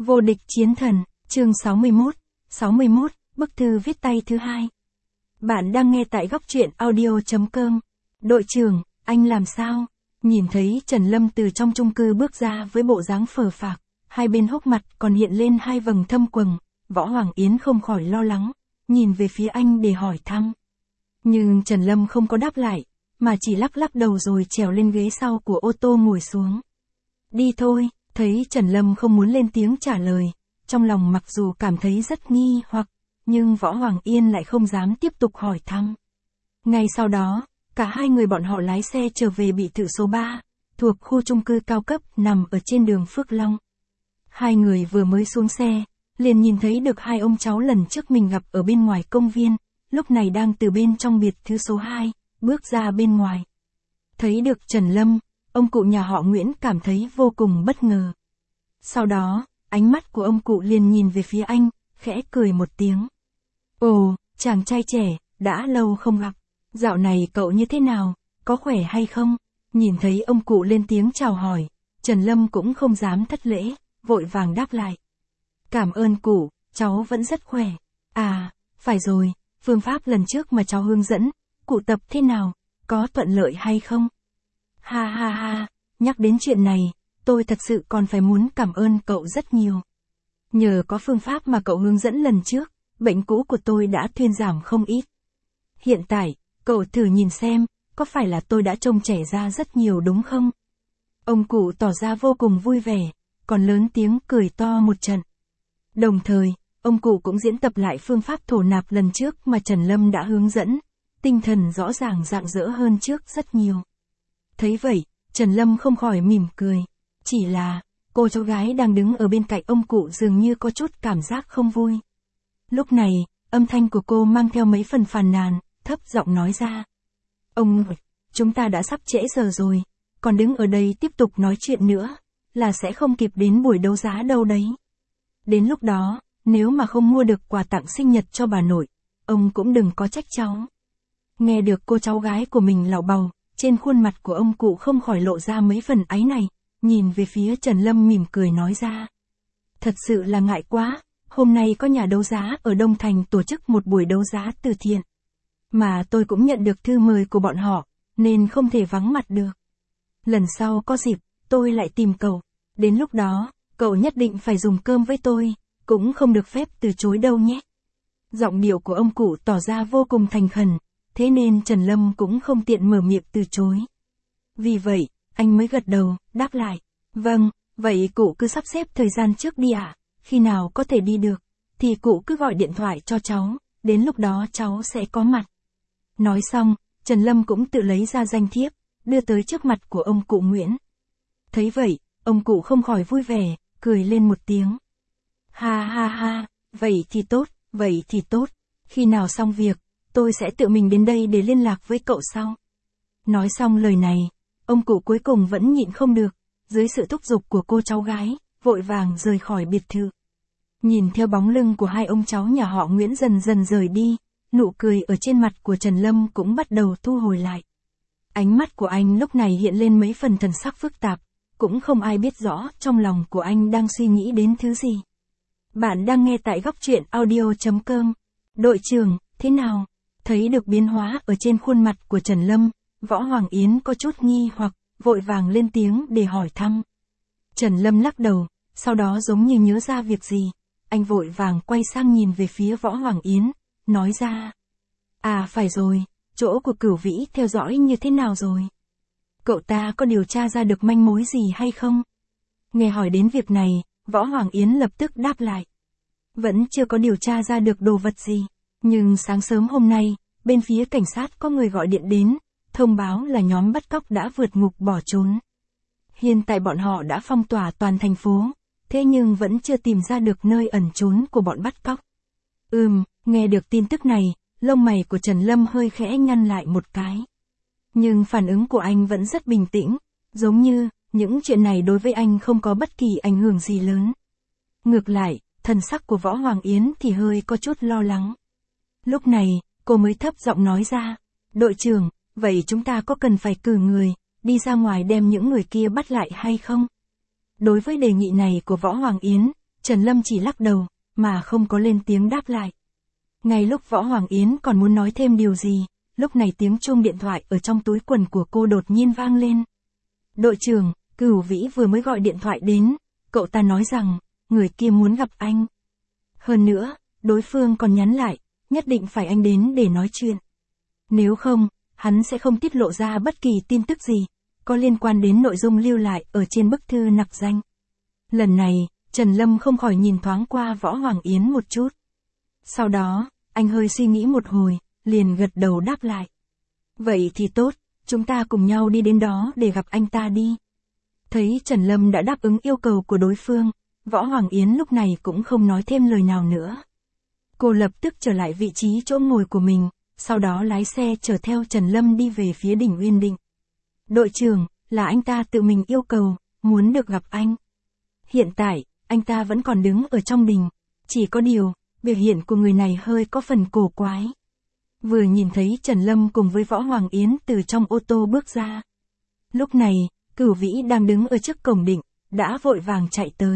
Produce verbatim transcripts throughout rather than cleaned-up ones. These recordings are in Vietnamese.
Vô địch chiến thần, chương sáu mươi mốt, sáu mươi mốt, bức thư viết tay thứ hai. Bạn đang nghe tại góc truyện audio chấm com. Đội trưởng, anh làm sao? Nhìn thấy Trần Lâm từ trong chung cư bước ra với bộ dáng phờ phạc, hai bên hốc mặt còn hiện lên hai vầng thâm quầng, Võ Hoàng Yến không khỏi lo lắng, nhìn về phía anh để hỏi thăm. Nhưng Trần Lâm không có đáp lại, mà chỉ lắc lắc đầu rồi trèo lên ghế sau của ô tô ngồi xuống. Đi thôi. Thấy Trần Lâm không muốn lên tiếng trả lời, trong lòng mặc dù cảm thấy rất nghi hoặc, nhưng Võ Hoàng Yên lại không dám tiếp tục hỏi thăm. Ngay sau đó, cả hai người bọn họ lái xe trở về biệt thự số ba, thuộc khu chung cư cao cấp nằm ở trên đường Phước Long. Hai người vừa mới xuống xe, liền nhìn thấy được hai ông cháu lần trước mình gặp ở bên ngoài công viên, lúc này đang từ bên trong biệt thự số hai, bước ra bên ngoài. Thấy được Trần Lâm, ông cụ nhà họ Nguyễn cảm thấy vô cùng bất ngờ. Sau đó, ánh mắt của ông cụ liền nhìn về phía anh, khẽ cười một tiếng. Ồ, chàng trai trẻ, đã lâu không gặp. Dạo này cậu như thế nào, có khỏe hay không? Nhìn thấy ông cụ lên tiếng chào hỏi, Trần Lâm cũng không dám thất lễ, vội vàng đáp lại. Cảm ơn cụ, cháu vẫn rất khỏe. À, phải rồi, phương pháp lần trước mà cháu hướng dẫn, cụ tập thế nào, có thuận lợi hay không? Ha ha ha, nhắc đến chuyện này, tôi thật sự còn phải muốn cảm ơn cậu rất nhiều. Nhờ có phương pháp mà cậu hướng dẫn lần trước, bệnh cũ của tôi đã thuyên giảm không ít. Hiện tại, cậu thử nhìn xem, có phải là tôi đã trông trẻ ra rất nhiều đúng không? Ông cụ tỏ ra vô cùng vui vẻ, còn lớn tiếng cười to một trận. Đồng thời, ông cụ cũng diễn tập lại phương pháp thổ nạp lần trước mà Trần Lâm đã hướng dẫn, tinh thần rõ ràng rạng rỡ hơn trước rất nhiều. Thấy vậy, Trần Lâm không khỏi mỉm cười. Chỉ là, cô cháu gái đang đứng ở bên cạnh ông cụ dường như có chút cảm giác không vui. Lúc này, âm thanh của cô mang theo mấy phần phàn nàn, thấp giọng nói ra. Ông, chúng ta đã sắp trễ giờ rồi, còn đứng ở đây tiếp tục nói chuyện nữa, là sẽ không kịp đến buổi đấu giá đâu đấy. Đến lúc đó, nếu mà không mua được quà tặng sinh nhật cho bà nội, ông cũng đừng có trách cháu. Nghe được cô cháu gái của mình lảo bầu, trên khuôn mặt của ông cụ không khỏi lộ ra mấy phần áy này, nhìn về phía Trần Lâm mỉm cười nói ra. Thật sự là ngại quá, hôm nay có nhà đấu giá ở Đông Thành tổ chức một buổi đấu giá từ thiện. Mà tôi cũng nhận được thư mời của bọn họ, nên không thể vắng mặt được. Lần sau có dịp, tôi lại tìm cậu. Đến lúc đó, cậu nhất định phải dùng cơm với tôi, cũng không được phép từ chối đâu nhé. Giọng điệu của ông cụ tỏ ra vô cùng thành khẩn, thế nên Trần Lâm cũng không tiện mở miệng từ chối. Vì vậy, anh mới gật đầu, đáp lại. Vâng, vậy cụ cứ sắp xếp thời gian trước đi ạ, à? Khi nào có thể đi được, thì cụ cứ gọi điện thoại cho cháu, đến lúc đó cháu sẽ có mặt. Nói xong, Trần Lâm cũng tự lấy ra danh thiếp, đưa tới trước mặt của ông cụ Nguyễn. Thấy vậy, ông cụ không khỏi vui vẻ, cười lên một tiếng. Ha ha ha, vậy thì tốt, vậy thì tốt, khi nào xong việc, tôi sẽ tự mình đến đây để liên lạc với cậu sau. Nói xong lời này, ông cụ cuối cùng vẫn nhịn không được, dưới sự thúc giục của cô cháu gái, vội vàng rời khỏi biệt thự. Nhìn theo bóng lưng của hai ông cháu nhà họ Nguyễn dần dần rời đi, nụ cười ở trên mặt của Trần Lâm cũng bắt đầu thu hồi lại. Ánh mắt của anh lúc này hiện lên mấy phần thần sắc phức tạp, cũng không ai biết rõ trong lòng của anh đang suy nghĩ đến thứ gì. Bạn đang nghe tại góc truyện audio chấm com. Đội trưởng, thế nào? Thấy được biến hóa ở trên khuôn mặt của Trần Lâm, Võ Hoàng Yến có chút nghi hoặc, vội vàng lên tiếng để hỏi thăm. Trần Lâm lắc đầu, sau đó giống như nhớ ra việc gì, anh vội vàng quay sang nhìn về phía Võ Hoàng Yến, nói ra. À phải rồi, chỗ của Cửu Vĩ theo dõi như thế nào rồi? Cậu ta có điều tra ra được manh mối gì hay không? Nghe hỏi đến việc này, Võ Hoàng Yến lập tức đáp lại. Vẫn chưa có điều tra ra được đồ vật gì, nhưng sáng sớm hôm nay, bên phía cảnh sát có người gọi điện đến, thông báo là nhóm bắt cóc đã vượt ngục bỏ trốn. Hiện tại bọn họ đã phong tỏa toàn thành phố, thế nhưng vẫn chưa tìm ra được nơi ẩn trốn của bọn bắt cóc. Ừm, nghe được tin tức này, lông mày của Trần Lâm hơi khẽ nhăn lại một cái. Nhưng phản ứng của anh vẫn rất bình tĩnh, giống như, những chuyện này đối với anh không có bất kỳ ảnh hưởng gì lớn. Ngược lại, thần sắc của Võ Hoàng Yến thì hơi có chút lo lắng. Lúc này, cô mới thấp giọng nói ra. Đội trưởng, vậy chúng ta có cần phải cử người, đi ra ngoài đem những người kia bắt lại hay không? Đối với đề nghị này của Võ Hoàng Yến, Trần Lâm chỉ lắc đầu, mà không có lên tiếng đáp lại. Ngay lúc Võ Hoàng Yến còn muốn nói thêm điều gì, lúc này tiếng chuông điện thoại ở trong túi quần của cô đột nhiên vang lên. Đội trưởng, Cửu Vĩ vừa mới gọi điện thoại đến, cậu ta nói rằng, người kia muốn gặp anh. Hơn nữa, đối phương còn nhắn lại, nhất định phải anh đến để nói chuyện. Nếu không, hắn sẽ không tiết lộ ra bất kỳ tin tức gì, có liên quan đến nội dung lưu lại ở trên bức thư nặc danh. Lần này, Trần Lâm không khỏi nhìn thoáng qua Võ Hoàng Yến một chút. Sau đó, anh hơi suy nghĩ một hồi, liền gật đầu đáp lại. Vậy thì tốt, chúng ta cùng nhau đi đến đó để gặp anh ta đi. Thấy Trần Lâm đã đáp ứng yêu cầu của đối phương, Võ Hoàng Yến lúc này cũng không nói thêm lời nào nữa. Cô lập tức trở lại vị trí chỗ ngồi của mình, sau đó lái xe chở theo Trần Lâm đi về phía đỉnh Uyên Định. Đội trưởng, là anh ta tự mình yêu cầu, muốn được gặp anh. Hiện tại, anh ta vẫn còn đứng ở trong đình, chỉ có điều, biểu hiện của người này hơi có phần cổ quái. Vừa nhìn thấy Trần Lâm cùng với Võ Hoàng Yến từ trong ô tô bước ra. Lúc này, Cửu Vĩ đang đứng ở trước cổng định, đã vội vàng chạy tới.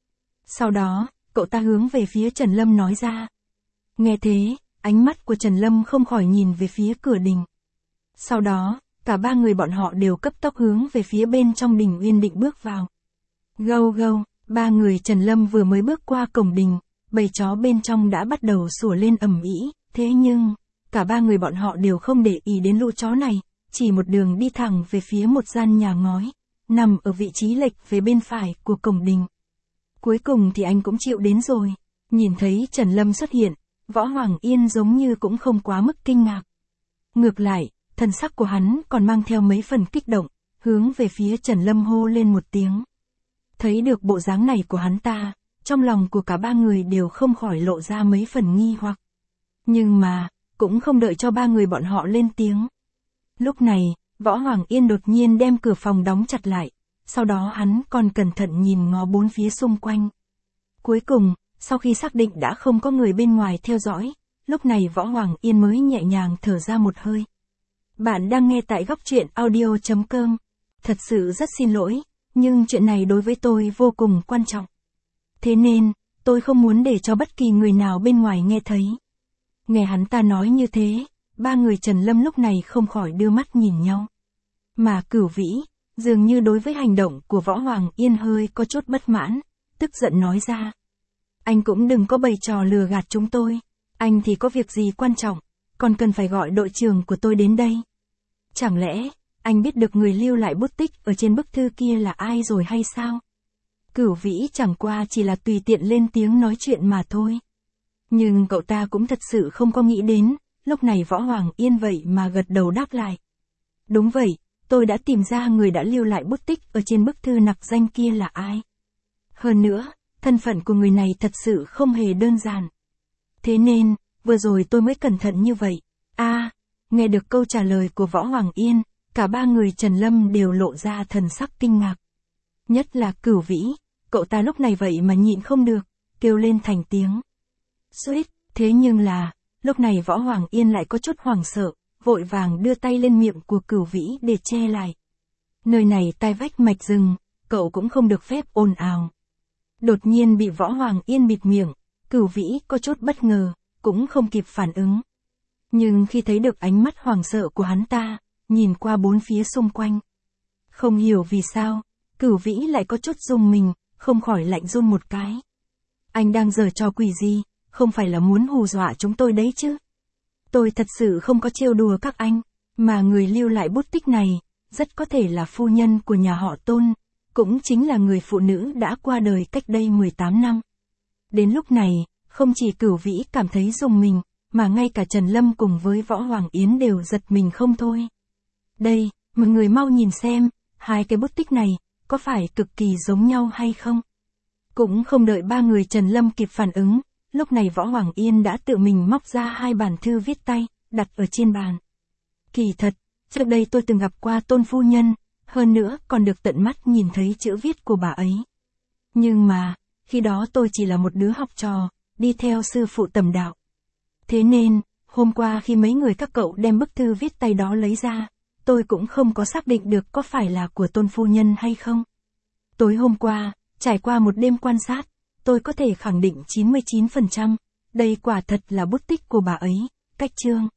Sau đó, cậu ta hướng về phía Trần Lâm nói ra. Nghe thế, ánh mắt của Trần Lâm không khỏi nhìn về phía cửa đình. Sau đó, cả ba người bọn họ đều cấp tốc hướng về phía bên trong đình Uyên Định bước vào. Gâu gâu, ba người Trần Lâm vừa mới bước qua cổng đình, bầy chó bên trong đã bắt đầu sủa lên ầm ĩ, thế nhưng, cả ba người bọn họ đều không để ý đến lũ chó này, chỉ một đường đi thẳng về phía một gian nhà ngói, nằm ở vị trí lệch về bên phải của cổng đình. Cuối cùng thì anh cũng chịu đến rồi, nhìn thấy Trần Lâm xuất hiện, Võ Hoàng Yên giống như cũng không quá mức kinh ngạc. Ngược lại, thần sắc của hắn còn mang theo mấy phần kích động, hướng về phía Trần Lâm hô lên một tiếng. Thấy được bộ dáng này của hắn ta, trong lòng của cả ba người đều không khỏi lộ ra mấy phần nghi hoặc. Nhưng mà, cũng không đợi cho ba người bọn họ lên tiếng. Lúc này, Võ Hoàng Yên đột nhiên đem cửa phòng đóng chặt lại, sau đó hắn còn cẩn thận nhìn ngó bốn phía xung quanh. Cuối cùng, sau khi xác định đã không có người bên ngoài theo dõi, lúc này Võ Hoàng Yên mới nhẹ nhàng thở ra một hơi. Bạn đang nghe tại góc truyện audio chấm com. Thật sự rất xin lỗi, nhưng chuyện này đối với tôi vô cùng quan trọng. Thế nên, tôi không muốn để cho bất kỳ người nào bên ngoài nghe thấy. Nghe hắn ta nói như thế, ba người Trần Lâm lúc này không khỏi đưa mắt nhìn nhau. Mà Cửu Vĩ, dường như đối với hành động của Võ Hoàng Yên hơi có chút bất mãn, tức giận nói ra. Anh cũng đừng có bày trò lừa gạt chúng tôi, anh thì có việc gì quan trọng, còn cần phải gọi đội trưởng của tôi đến đây. Chẳng lẽ, anh biết được người lưu lại bút tích ở trên bức thư kia là ai rồi hay sao? Cửu Vĩ chẳng qua chỉ là tùy tiện lên tiếng nói chuyện mà thôi. Nhưng cậu ta cũng thật sự không có nghĩ đến, lúc này Võ Hoàng Yên vậy mà gật đầu đáp lại. Đúng vậy, tôi đã tìm ra người đã lưu lại bút tích ở trên bức thư nặc danh kia là ai. Hơn nữa, thân phận của người này thật sự không hề đơn giản. Thế nên, vừa rồi tôi mới cẩn thận như vậy. A, à, nghe được câu trả lời của Võ Hoàng Yên, cả ba người Trần Lâm đều lộ ra thần sắc kinh ngạc. Nhất là Cửu Vĩ, cậu ta lúc này vậy mà nhịn không được, kêu lên thành tiếng. Suýt, thế nhưng là, lúc này Võ Hoàng Yên lại có chút hoảng sợ, vội vàng đưa tay lên miệng của Cửu Vĩ để che lại. Nơi này tai vách mạch rừng, cậu cũng không được phép ồn ào. Đột nhiên bị Võ Hoàng Yên bịt miệng, Cửu Vĩ có chút bất ngờ, cũng không kịp phản ứng. Nhưng khi thấy được ánh mắt hoảng sợ của hắn ta, nhìn qua bốn phía xung quanh. Không hiểu vì sao, Cửu Vĩ lại có chút rung mình, không khỏi lạnh run một cái. Anh đang giở trò quỷ gì, không phải là muốn hù dọa chúng tôi đấy chứ. Tôi thật sự không có trêu đùa các anh, mà người lưu lại bút tích này, rất có thể là phu nhân của nhà họ Tôn, cũng chính là người phụ nữ đã qua đời cách đây mười tám năm. Đến lúc này, không chỉ Cửu Vĩ cảm thấy rùng mình, mà ngay cả Trần Lâm cùng với Võ Hoàng Yến đều giật mình không thôi. Đây, mọi người mau nhìn xem, hai cái bút tích này, có phải cực kỳ giống nhau hay không? Cũng không đợi ba người Trần Lâm kịp phản ứng, lúc này Võ Hoàng Yên đã tự mình móc ra hai bản thư viết tay, đặt ở trên bàn. Kỳ thật, trước đây tôi từng gặp qua Tôn phu nhân, hơn nữa còn được tận mắt nhìn thấy chữ viết của bà ấy. Nhưng mà, khi đó tôi chỉ là một đứa học trò, đi theo sư phụ tầm đạo. Thế nên, hôm qua khi mấy người các cậu đem bức thư viết tay đó lấy ra, tôi cũng không có xác định được có phải là của Tôn phu nhân hay không. Tối hôm qua, trải qua một đêm quan sát, tôi có thể khẳng định chín mươi chín phần trăm, đây quả thật là bút tích của bà ấy. Cách chương